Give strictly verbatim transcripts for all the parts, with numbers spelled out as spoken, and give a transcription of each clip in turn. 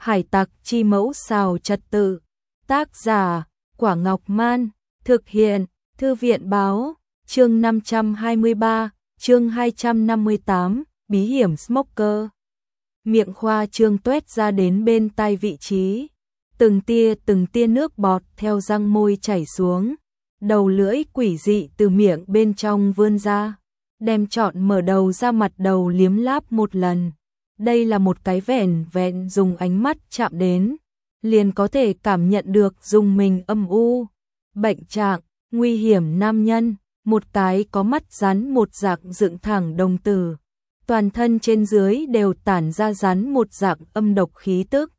Hải tặc chi mẫu xào trật tự. Tác giả, Quả Ngọc Man. Thực hiện, Thư viện báo. Chương năm trăm hai mươi ba, chương hai trăm năm mươi tám, bí hiểm smoker. Miệng khoa trương tuét ra đến bên tai vị trí. Từng tia từng tia nước bọt theo răng môi chảy xuống. Đầu lưỡi quỷ dị từ miệng bên trong vươn ra. Đem trọn mở đầu ra mặt đầu liếm láp một lần. Đây là một cái vẻn vẹn dùng ánh mắt chạm đến. Liền có thể cảm nhận được dùng mình âm u. Bệnh trạng, nguy hiểm nam nhân. Một cái có mắt rắn một dạng dựng thẳng đồng tử. Toàn thân trên dưới đều tản ra rắn một dạng âm độc khí tức.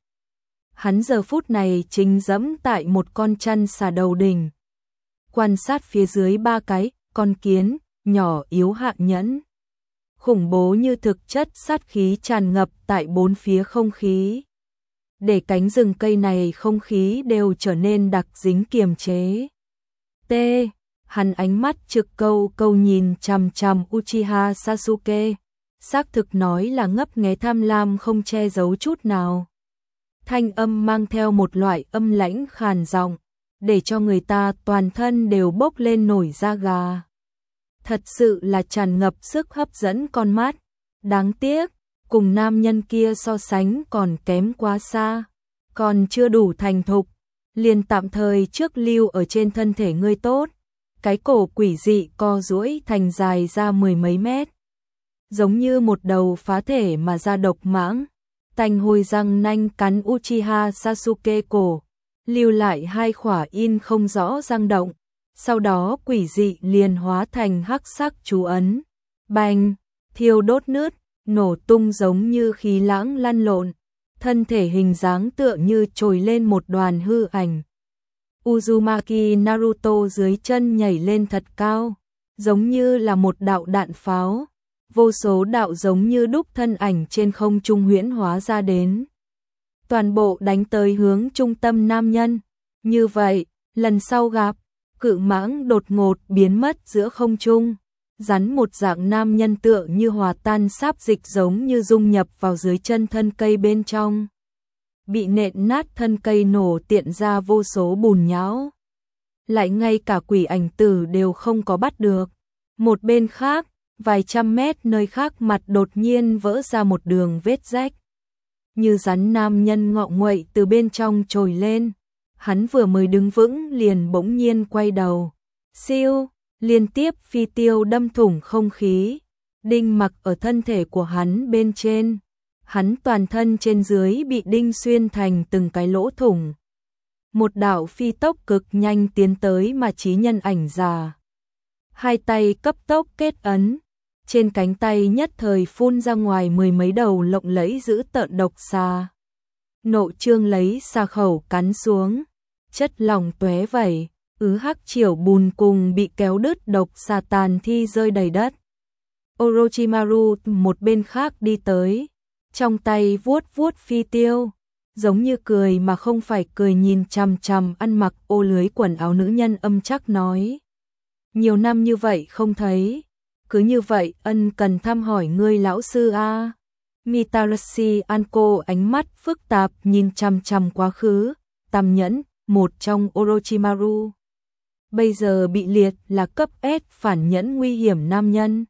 Hắn giờ phút này chính dẫm tại một con chăn xà đầu đỉnh. Quan sát phía dưới ba cái, con kiến, nhỏ yếu hạng nhẫn. Khủng bố như thực chất sát khí tràn ngập tại bốn phía không khí. Để cánh rừng cây này không khí đều trở nên đặc dính kiềm chế. T. Hắn ánh mắt trực câu câu nhìn chằm chằm Uchiha Sasuke. Xác thực nói là ngấp nghé tham lam không che giấu chút nào. Thanh âm mang theo một loại âm lãnh khàn giọng, để cho người ta toàn thân đều bốc lên nổi da gà. Thật sự là tràn ngập sức hấp dẫn con mắt. Đáng tiếc, cùng nam nhân kia so sánh còn kém quá xa. Còn chưa đủ thành thục, liền tạm thời trước lưu ở trên thân thể ngươi tốt. Cái cổ quỷ dị co duỗi thành dài ra mười mấy mét. Giống như một đầu phá thể mà ra độc mãng. Tanh hôi răng nanh cắn Uchiha Sasuke cổ, lưu lại hai khỏa in không rõ răng động. Sau đó quỷ dị liền hóa thành hắc sắc chú ấn. Bành, thiêu đốt nứt, nổ tung giống như khí lãng lăn lộn. Thân thể hình dáng tựa như trồi lên một đoàn hư ảnh. Uzumaki Naruto dưới chân nhảy lên thật cao, giống như là một đạo đạn pháo. Vô số đạo giống như đúc thân ảnh trên không trung huyễn hóa ra đến. Toàn bộ đánh tới hướng trung tâm nam nhân. Như vậy, lần sau gặp, cự mãng đột ngột biến mất giữa không trung. Rắn một dạng nam nhân tựa như hòa tan sáp dịch giống như dung nhập vào dưới chân thân cây bên trong. Bị nện nát thân cây nổ tiện ra vô số bùn nhão. Lại ngay cả quỷ ảnh tử đều không có bắt được. Một bên khác, vài trăm mét nơi khác mặt đột nhiên vỡ ra một đường vết rách. Như rắn nam nhân ngọ nguậy từ bên trong trồi lên. Hắn vừa mới đứng vững liền bỗng nhiên quay đầu. Siêu, liên tiếp phi tiêu đâm thủng không khí. Đinh mặc ở thân thể của hắn bên trên. Hắn toàn thân trên dưới bị đinh xuyên thành từng cái lỗ thủng. Một đạo phi tốc cực nhanh tiến tới mà chí nhân ảnh già. Hai tay cấp tốc kết ấn. Trên cánh tay nhất thời phun ra ngoài mười mấy đầu lộng lẫy dữ tợn độc xà. Nộ trương lấy xà khẩu cắn xuống. Chất lỏng tóe vẩy, ứ hắc chiểu bùn cùng bị kéo đứt độc xà tàn thi rơi đầy đất. Orochimaru một bên khác đi tới. Trong tay vuốt vuốt phi tiêu. Giống như cười mà không phải cười nhìn chằm chằm ăn mặc ô lưới quần áo nữ nhân âm chắc nói. Nhiều năm như vậy không thấy. Cứ như vậy ân cần thăm hỏi ngươi lão sư a. Mitarashi Anko ánh mắt phức tạp nhìn chằm chằm quá khứ. Tam nhẫn, một trong Orochimaru. Bây giờ bị liệt là cấp S phản nhẫn nguy hiểm nam nhân.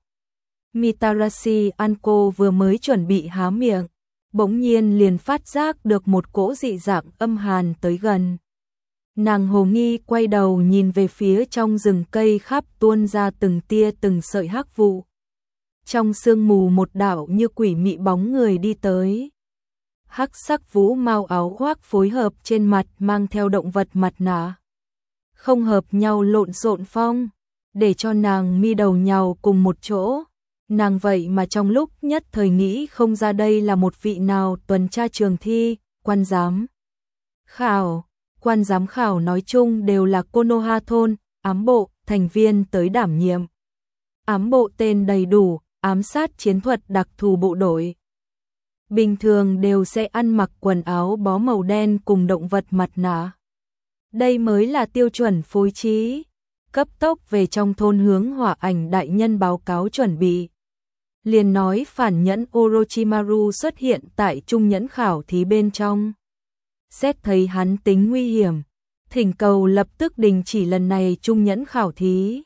Mitarashi Anko vừa mới chuẩn bị há miệng. Bỗng nhiên liền phát giác được một cỗ dị dạng âm hàn tới gần. Nàng hồ nghi quay đầu nhìn về phía trong rừng cây khắp tuôn ra từng tia từng sợi hắc vụ. Trong sương mù một đạo như quỷ mị bóng người đi tới. Hắc sắc vũ mau áo khoác phối hợp trên mặt mang theo động vật mặt nạ. Không hợp nhau lộn xộn phong, để cho nàng mi đầu nhào cùng một chỗ. Nàng vậy mà trong lúc nhất thời nghĩ không ra đây là một vị nào tuần tra trường thi, quan giám khảo. Quan giám khảo nói chung đều là Konoha thôn, ám bộ, thành viên tới đảm nhiệm. Ám bộ tên đầy đủ, ám sát chiến thuật đặc thù bộ đội. Bình thường đều sẽ ăn mặc quần áo bó màu đen cùng động vật mặt nạ. Đây mới là tiêu chuẩn phối trí. Cấp tốc về trong thôn hướng hỏa ảnh đại nhân báo cáo chuẩn bị. Liền nói phản nhẫn Orochimaru xuất hiện tại trung nhẫn khảo thí bên trong. xét thấy hắn tính nguy hiểm, thỉnh cầu lập tức đình chỉ lần này trung nhẫn khảo thí.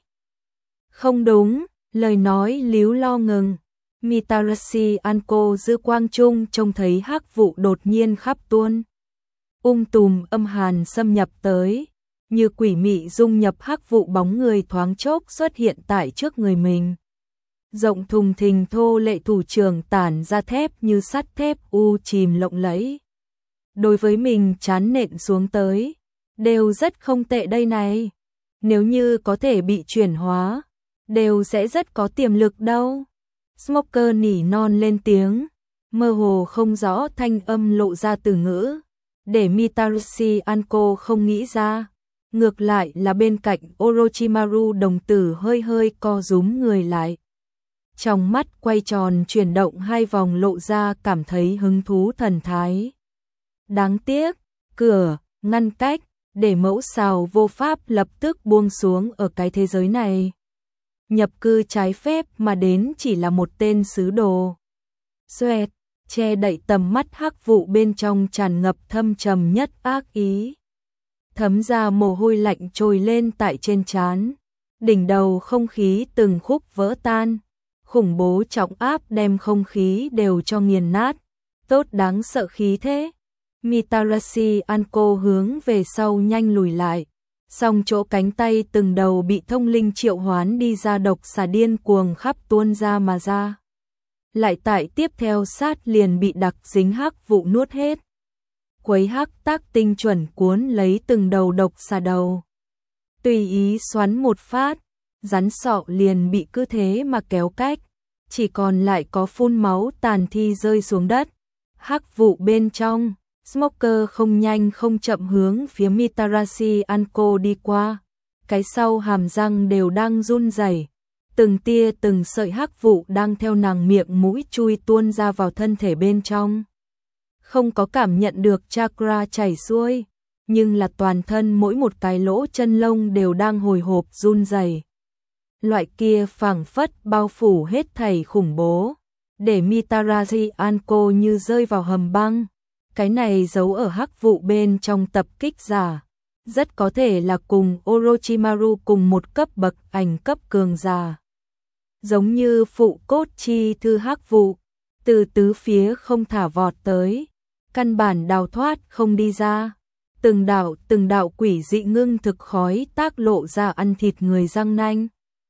Không đúng, lời nói líu lo ngừng. Mitarashi Anko dư quang trung trông thấy hắc vụ đột nhiên khắp tuôn. Ung tùm âm hàn xâm nhập tới, như quỷ mị dung nhập hắc vụ, bóng người thoáng chốc xuất hiện tại trước người mình. Rộng thùng thình thô lệ thủ trưởng tản ra thép như sắt thép u chìm lộng lẫy. Đối với mình chán nện xuống tới, đều rất không tệ đây này. Nếu như có thể bị chuyển hóa, đều sẽ rất có tiềm lực đâu. Smoker nỉ non lên tiếng, mơ hồ không rõ thanh âm lộ ra từ ngữ, để Mitarashi Anko không nghĩ ra. Ngược lại là bên cạnh Orochimaru đồng tử hơi hơi co rúm người lại. Trong mắt quay tròn chuyển động hai vòng, lộ ra cảm thấy hứng thú thần thái. Đáng tiếc, cửa, ngăn cách, để mẫu xào vô pháp lập tức buông xuống ở cái thế giới này. Nhập cư trái phép mà đến chỉ là một tên sứ đồ. Xoẹt, che đậy tầm mắt hắc vụ bên trong tràn ngập thâm trầm nhất ác ý. Thấm ra mồ hôi lạnh trồi lên tại trên trán. Đỉnh đầu không khí từng khúc vỡ tan. Khủng bố trọng áp đem không khí đều cho nghiền nát. Tốt đáng sợ khí thế. Mitarashi Anko hướng về sau nhanh lùi lại. Song chỗ cánh tay từng đầu bị thông linh triệu hoán đi ra độc xà điên cuồng khắp tuôn ra mà ra. Lại tại tiếp theo sát liền bị đặc dính hắc vụ nuốt hết. Quấy hắc tác tinh chuẩn cuốn lấy từng đầu độc xà đầu. Tùy ý xoắn một phát, rắn sọ liền bị cứ thế mà kéo cách. Chỉ còn lại có phun máu tàn thi rơi xuống đất. Hắc vụ bên trong, Smoker không nhanh không chậm hướng phía Mitarashi Anko đi qua. Cái sau hàm răng đều đang run rẩy, từng tia từng sợi hắc vụ đang theo nàng miệng mũi chui tuôn ra vào thân thể bên trong. Không có cảm nhận được chakra chảy xuôi, nhưng là toàn thân mỗi một cái lỗ chân lông đều đang hồi hộp run rẩy. Loại kia phảng phất bao phủ hết thảy khủng bố, để Mitarashi Anko như rơi vào hầm băng. Cái này giấu ở hắc vụ bên trong tập kích giả, rất có thể là cùng Orochimaru cùng một cấp bậc ảnh cấp cường giả. Giống như phụ cốt chi thư hắc vụ, từ tứ phía không thả vọt tới, căn bản đào thoát không đi ra. Từng đạo từng đạo quỷ dị ngưng thực khói tác lộ ra ăn thịt người răng nanh.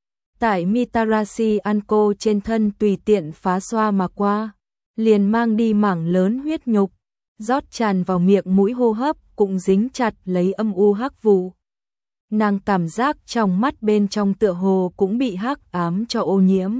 Tại Mitarashi Anko trên thân tùy tiện phá xoa mà qua, liền mang đi mảng lớn huyết nhục, rót tràn vào miệng mũi hô hấp cũng dính chặt lấy âm u hắc vụ. Nàng cảm giác trong mắt bên trong tựa hồ cũng bị hắc ám cho ô nhiễm.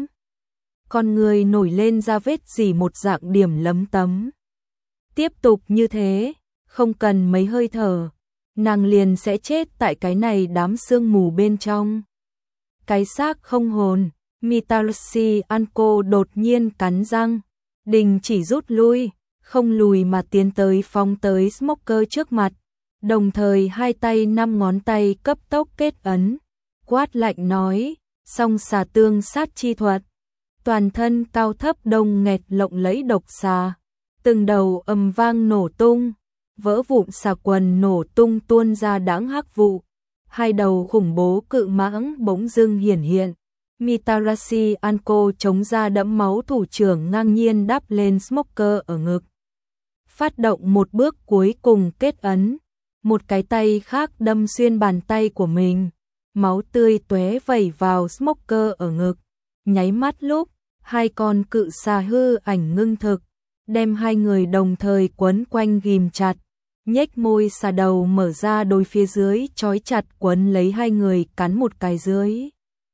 Con người nổi lên ra vết gì một dạng điểm lấm tấm. Tiếp tục như thế, không cần mấy hơi thở, nàng liền sẽ chết tại cái này đám sương mù bên trong. Cái xác không hồn, Mitarashi Anko đột nhiên cắn răng, đình chỉ rút lui, không lùi mà tiến tới phóng tới Smoker trước mặt, đồng thời hai tay năm ngón tay cấp tốc kết ấn, quát lạnh nói, song xà tương sát chi thuật. Toàn thân cao thấp đông nghẹt lộng lẫy độc xà, từng đầu ầm vang nổ tung, vỡ vụn xà quần nổ tung tuôn ra đãng hắc vụ. Hai đầu khủng bố cự mãng bỗng dưng hiển hiện. Mitarashi Anko chống ra đẫm máu thủ trưởng ngang nhiên đáp lên Smoker ở ngực. Phát động một bước cuối cùng kết ấn, một cái tay khác đâm xuyên bàn tay của mình, máu tươi tóe vẩy vào Smoker ở ngực. Nháy mắt lúc, hai con cự xà hư ảnh ngưng thực, đem hai người đồng thời quấn quanh ghim chặt. Nhếch môi xà đầu mở ra đôi phía dưới trói chặt quấn lấy hai người cắn một cái dưới.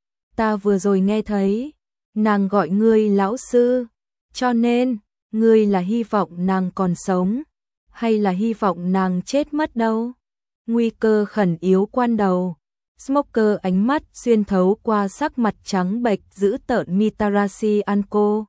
Ta vừa rồi nghe thấy, nàng gọi ngươi lão sư, cho nên, ngươi là hy vọng nàng còn sống, hay là hy vọng nàng chết mất đâu? Nguy cơ khẩn yếu quan đầu. Smoker ánh mắt xuyên thấu qua sắc mặt trắng bệch giữ tợn Mitarashi Anko.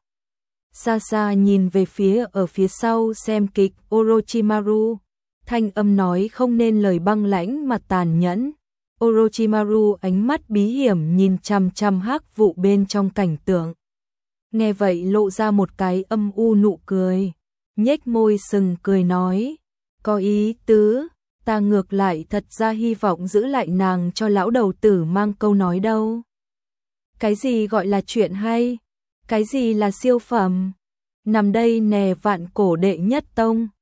Xa xa nhìn về phía ở phía sau xem kịch Orochimaru. Thanh âm nói không nên lời băng lãnh mà tàn nhẫn. Orochimaru ánh mắt bí hiểm nhìn chằm chằm hắc vụ bên trong cảnh tượng. Nghe vậy lộ ra một cái âm u nụ cười, nhếch môi sừng cười nói, Có ý tứ, ta ngược lại thật ra hy vọng giữ lại nàng cho lão đầu tử mang câu nói đâu. Cái gì gọi là chuyện hay? Cái gì là siêu phẩm? Nằm đây nè vạn cổ đệ nhất tông.